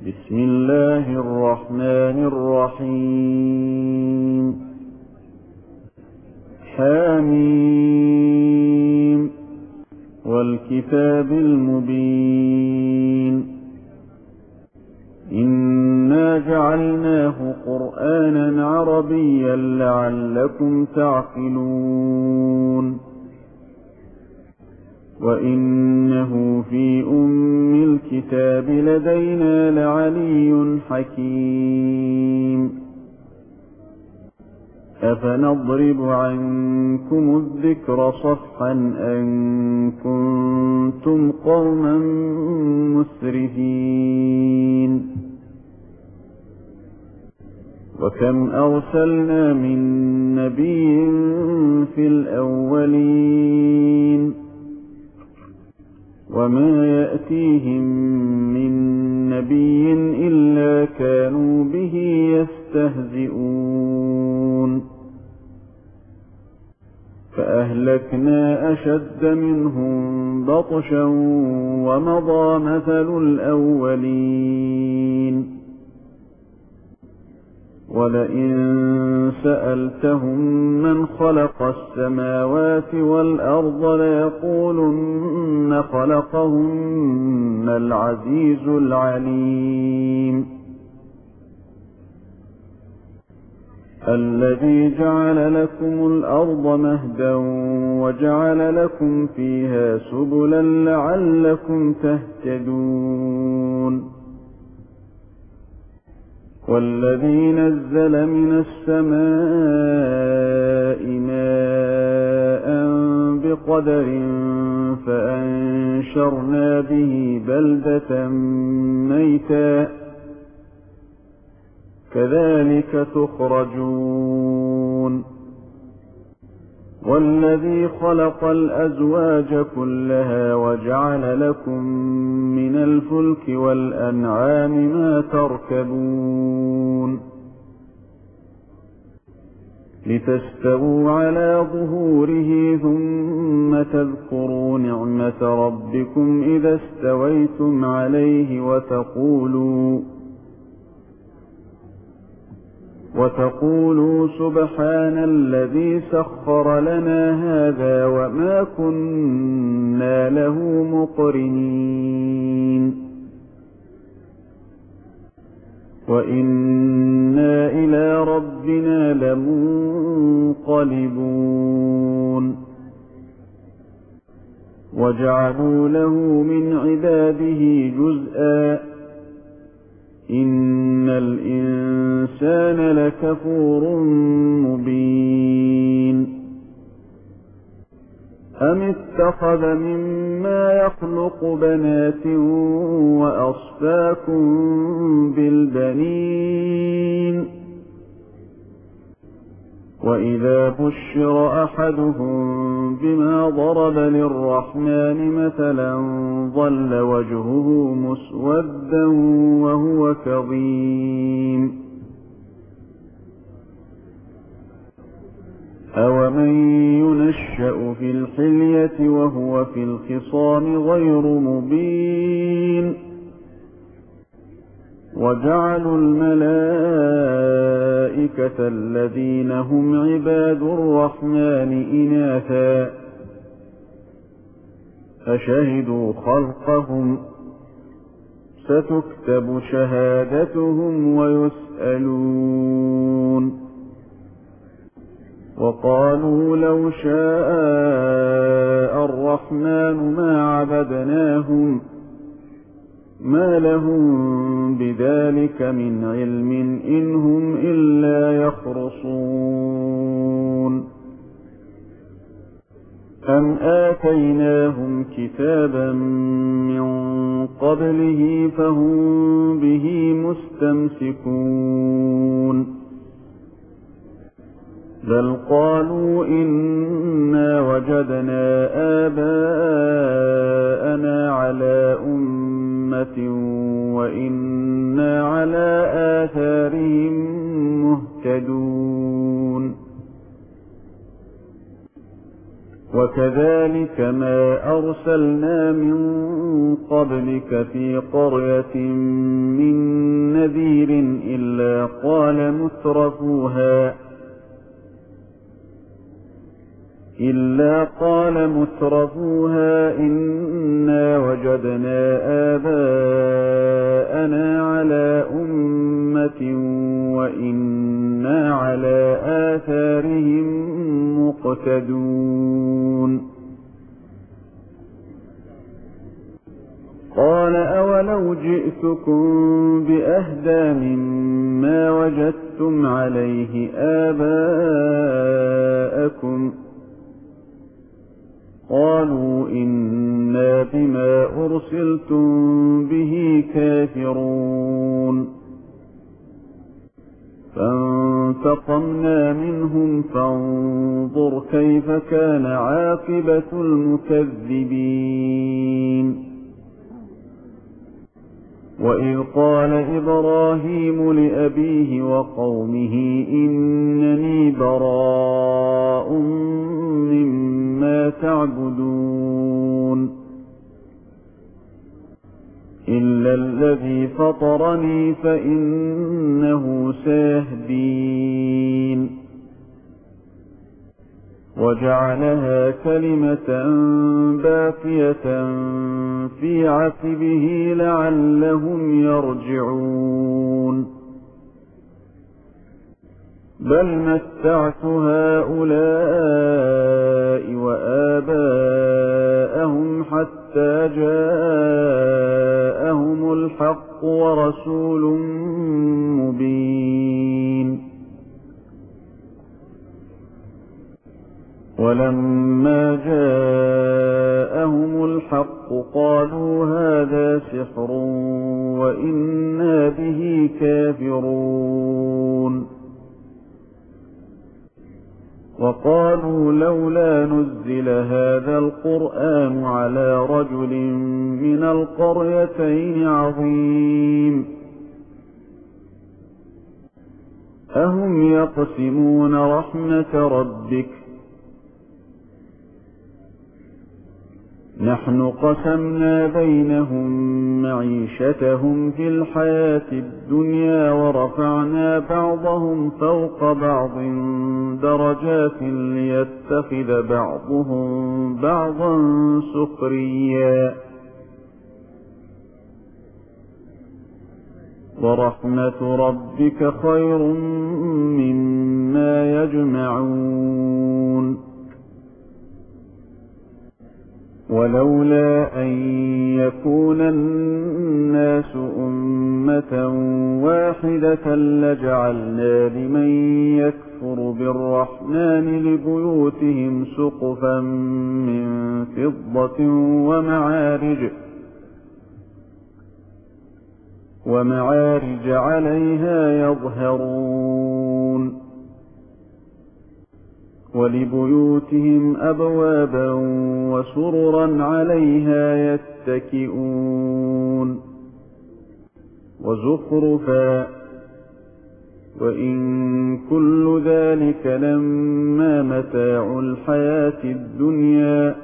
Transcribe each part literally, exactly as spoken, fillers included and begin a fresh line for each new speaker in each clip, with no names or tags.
بسم الله الرحمن الرحيم. حميم والكتاب المبين. إنا جعلناه قرآنا عربيا لعلكم تعقلون. وإنه في أم الكتاب لدينا لعلي حكيم. أفنضرب عنكم الذكر صفحا أن كنتم قوما مسرفين. وكم أرسلنا من نبي في الأولين وما يأتيهم من نبي إلا كانوا به يستهزئون. فأهلكنا أشد منهم بطشا ومضى مثل الأولين. ولئن سألتهم من خلق السماوات والأرض ليقولن خلقهن العزيز العليم. الذي جعل لكم الأرض مهدا وجعل لكم فيها سبلا لعلكم تهتدون. والذي نزل من السماء ماء بقدر فأنشرنا به بلدة ميتا كذلك تخرجون. والذي خلق الأزواج كلها وجعل لكم من الفلك والأنعام ما تركبون لتستووا على ظهوره ثم تذكروا نعمة ربكم إذا استويتم عليه وتقولوا وتقولوا سبحان الذي سخر لنا هذا وما كنا له مقرنين وإنا إلى ربنا لمنقلبون. وجعلوا له من عباده جزءا إن الإنسان لكفور مبين. أم اتخذ مما يخلق بنات وأصفاكم بالبنين وإذا بشر أحدهم بما ضرب للرحمن مثلا ظل وجهه مسودا وهو كظيم. أومن ينشأ في الحلية وهو في الخصام غير مبين. وجعلوا الملائكة الذين هم عباد الرحمن إناثا أشهدوا خلقهم ستكتب شهادتهم ويسألون. وقالوا لو شاء الرحمن ما عبدناهم ما لهم بذلك من علم إن هم إلا يخرصون. أم آتيناهم كتابا من قبله فهم به مستمسكون. بل قالوا إنا وجدنا آباءنا على أمة وإنا على آثارهم مهتدون. وكذلك ما أرسلنا من قبلك في قرية من نذير إلا قال مترفوها إلا قال مترفوها إنا وجدنا آباءنا على أمة وإنا على آثارهم مقتدون قال أولو جئتكم بأهدى مما وجدتم عليه آباءكم قالوا إنا بما أرسلتم به كافرون فانتقمنا منهم فانظر كيف كان عاقبة المكذبين وإذ قال إبراهيم لأبيه وقومه إنني براء مما تعبدون إلا الذي فطرني فإنه سيهدين وجعلها كلمة باقية في عقبه لعلهم يرجعون بل متعت هؤلاء وآباءهم حتى جاءهم الحق ورسول مبين ولما جاءهم الحق قالوا هذا سحر وإنا به كافرون وقالوا لولا نزل هذا القرآن على رجل من القريتين عظيم أهم يقسمون رحمة ربك نحن قسمنا بينهم معيشتهم في الحياة الدنيا ورفعنا بعضهم فوق بعض درجات ليتخذ بعضهم بعضا سخريا ورحمة ربك خير مما يجمعون ولولا أن يكون الناس أمة واحدة لجعلنا لمن يكفر بالرحمن لبيوتهم سقفا من فضة ومعارج ومعارج عليها يظهرون ولبيوتهم أبوابا وسررا عليها يتكئون وزخرفا وإن كل ذلك لما متاع الحياة الدنيا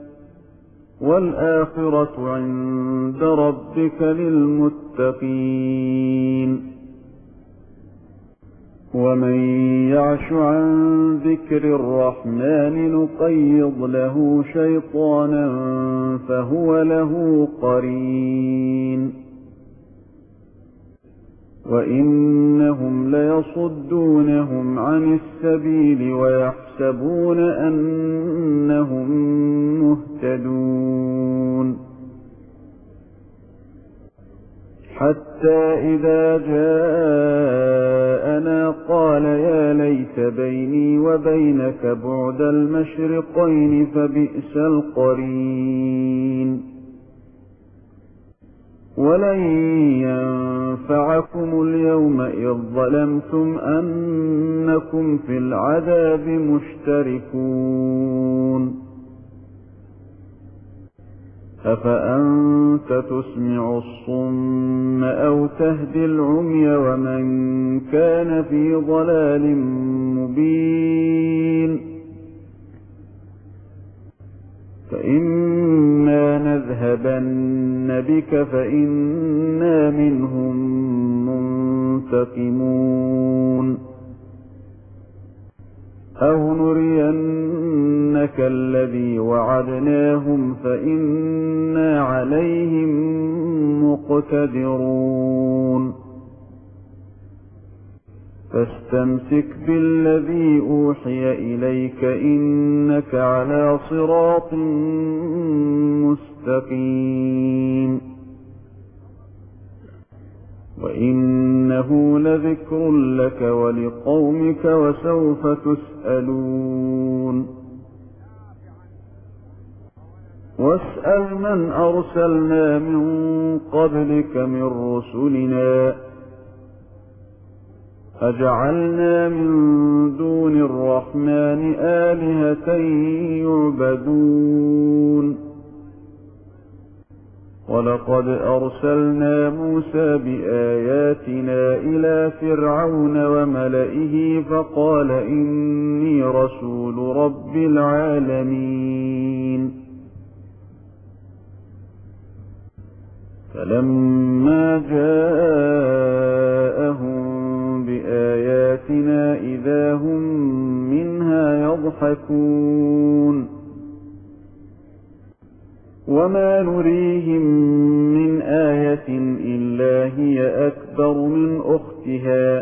والآخرة عند ربك للمتقين ومن يعش عن ذكر الرحمن نقيض له شيطانا فهو له قرين وإنهم ليصدونهم عن السبيل ويحسبون أنهم مهتدون حتى إذا جاءنا قال يا ليت بيني وبينك بعد المشرقين فبئس القرين ولن ينفعكم اليوم إذ ظلمتم أنكم في العذاب مشتركون أفأنت تسمع الصم أو تهدي العمي ومن كان في ضلال مبين فإما نذهبن بك فإنا منهم منتقمون أو نرينك الذي وعدناهم فإنا عليهم مقتدرون فاستمسك بالذي أوحي إليك إنك على صراط مستقيم وإنه لذكر لك ولقومك وسوف تسألون واسأل من أرسلنا من قبلك من رسلنا أجعلنا من دون الرحمن آلهة يعبدون ولقد أرسلنا موسى بآياتنا إلى فرعون وملئه فقال إني رسول رب العالمين فلما جاءهم بآياتنا إذا هم منها يضحكون وما نريهم من آية إلا هي أكبر من أختها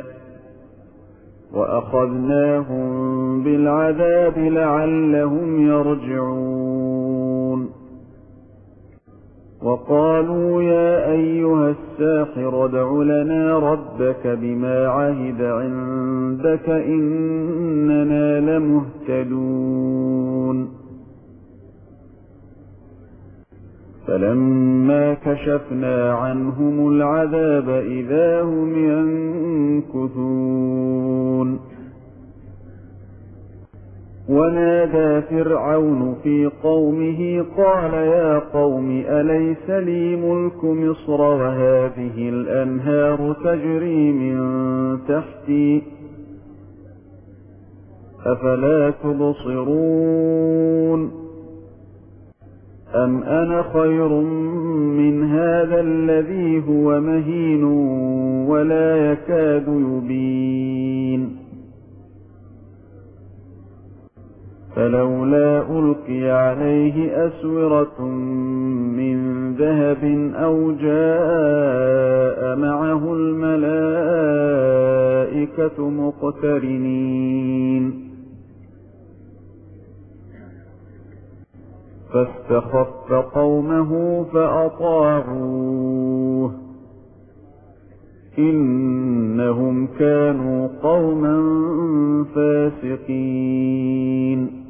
وأخذناهم بالعذاب لعلهم يرجعون وقالوا يا أيها الساحر ادع لنا ربك بما عهد عندك إننا لمهتدون فلما كشفنا عنهم العذاب إذا هم ينكثون ونادى فرعون في قومه قال يا قوم أليس لي ملك مصر وهذه الأنهار تجري من تحتي أفلا تبصرون أم أنا خير من هذا الذي هو مهين ولا يكاد يبين فلولا ألقي عليه أسورة من ذهب أو جاء معه الملائكة مقترنين فاستخف قومه فأطاعوه إنهم كانوا قوما فاسقين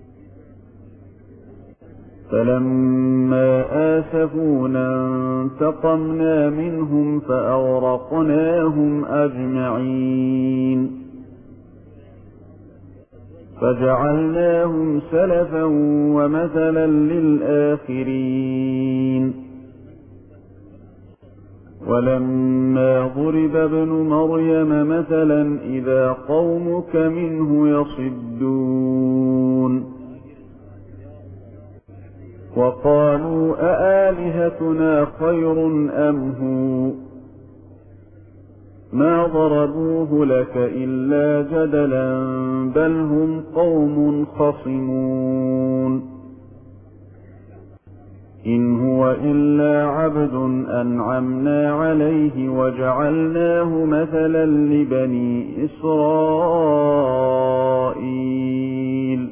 فلما آسفونا انتقمنا منهم فأغرقناهم أجمعين فجعلناهم سلفا ومثلا للآخرين ولما ضرب ابن مريم مثلا إذا قومك منه يصدون وقالوا أآلهتنا خير أم هو ما ضربوه لك إلا جدلا بل هم قوم خصمون إن هو إلا عبد أنعمنا عليه وجعلناه مثلا لبني إسرائيل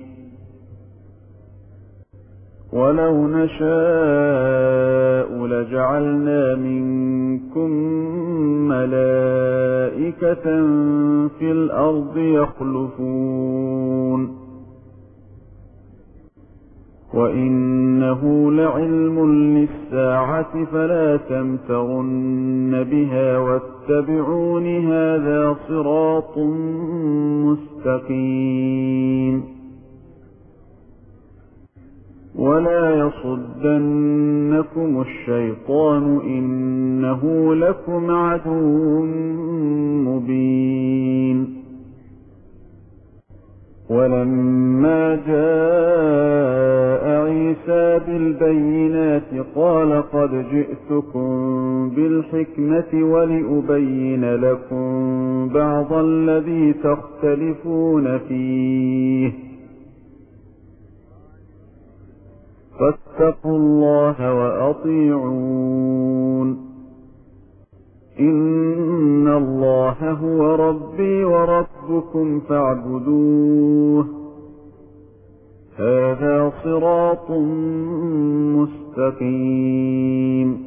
ولو نشاء لجعلنا منكم ملائكة في الأرض يخلفون وإنه لعلم للساعة فلا تمترن بها واتبعون هذا صراط مستقيم ولا يصدنكم الشيطان إنه لكم عدو مبين ولما جاء عيسى بالبينات قال قد جئتكم بالحكمة ولأبين لكم بعض الذي تختلفون فيه فاتقوا الله وأطيعون إن الله هو ربي وربكم فاعبدوه هذا صراط مستقيم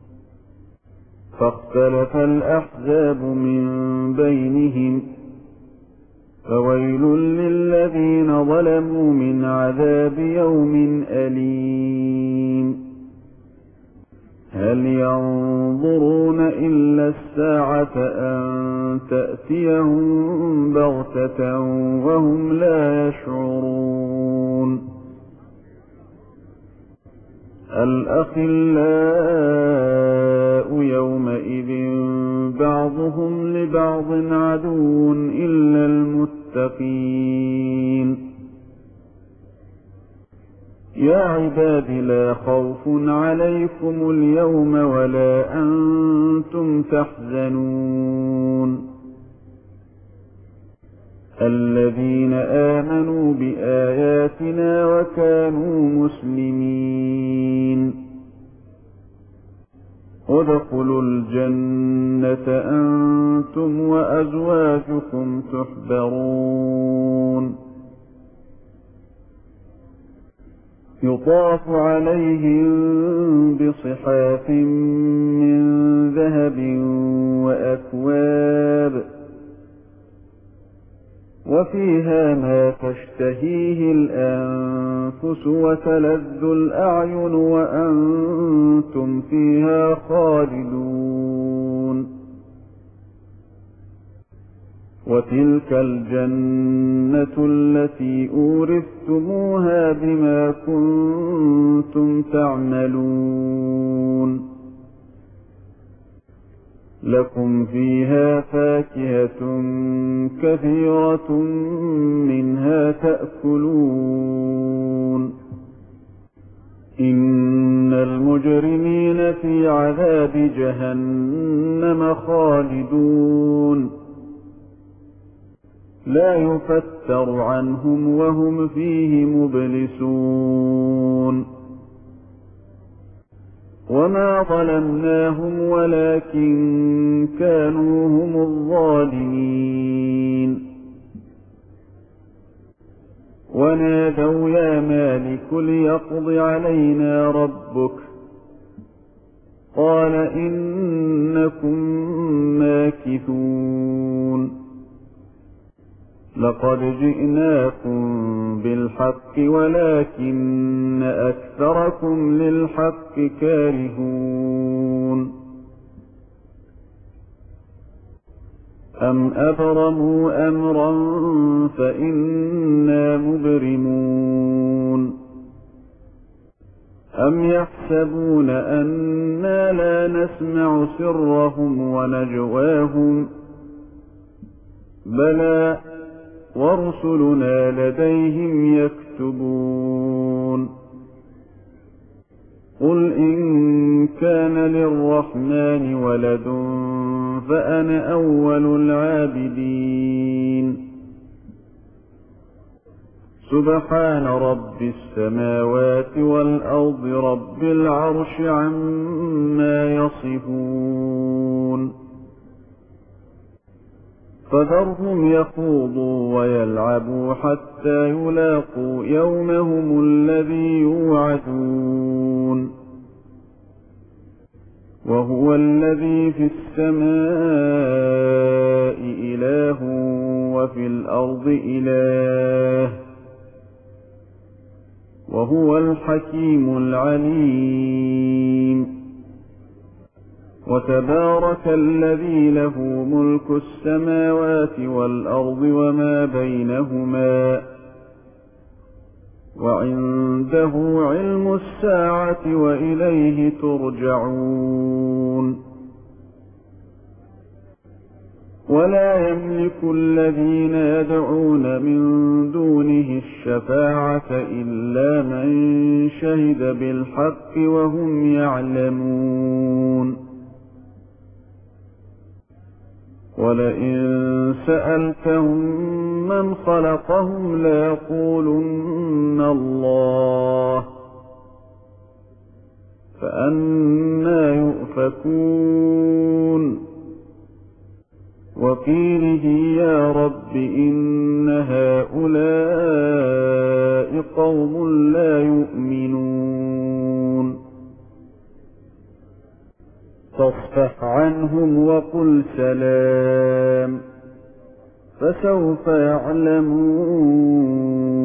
فاختلف الأحزاب من بينهم فويل للذين ظلموا من عذاب يوم أليم هل ينظرون إلا الساعة أن تأتيهم بغتة وهم لا يشعرون الأخلاء يومئذ بعضهم لبعض عدو إلا المتقين يا عباد لا خوف عليكم اليوم ولا أنتم تحزنون الذين آمنوا بآياتنا وكانوا مسلمين ادخلوا الجنة أنتم وأزواجكم تحبرون يطاف عليهم بصحاف من ذهب وأكواب وفيها ما تشتهيه الأنفس وتلذ الأعين وأنتم فيها خالدون وتلك الجنة التي أورثتموها بما كنتم تعملون لكم فيها فاكهة كثيرة منها تأكلون إن المجرمين في عذاب جهنم خالدون لا يفتر عنهم وهم فيه مبلسون وما ظلمناهم ولكن كانوا هم الظالمين ونادوا يا مالك ليقض علينا ربك قال إنكم ماكثون لقد جئناكم بالحق ولكن أكثركم للحق كارهون أم أبرموا أمرا فإنا مبرمون أم يحسبون أنا لا نسمع سرهم ونجواهم بلى ورسلنا لديهم يكتبون قل إن كان للرحمن ولد فأنا أول العابدين سبحان رب السماوات والأرض رب العرش عما يصفون فذرهم يخوضوا ويلعبوا حتى يلاقوا يومهم الذي يوعدون وهو الذي في السماء إله وفي الأرض إله وهو الحكيم العليم وتبارك الذي له ملك السماوات والأرض وما بينهما وعنده علم الساعة وإليه ترجعون ولا يملك الذين يدعون من دونه الشفاعة إلا من شهد بالحق وهم يعلمون ولئن سألتهم من خلقهم ليقولن الله فأنى يؤفكون وقيله يا رب إن هؤلاء قوم لا يؤمنون فاصفح عنهم وقل سلام فسوف يعلمون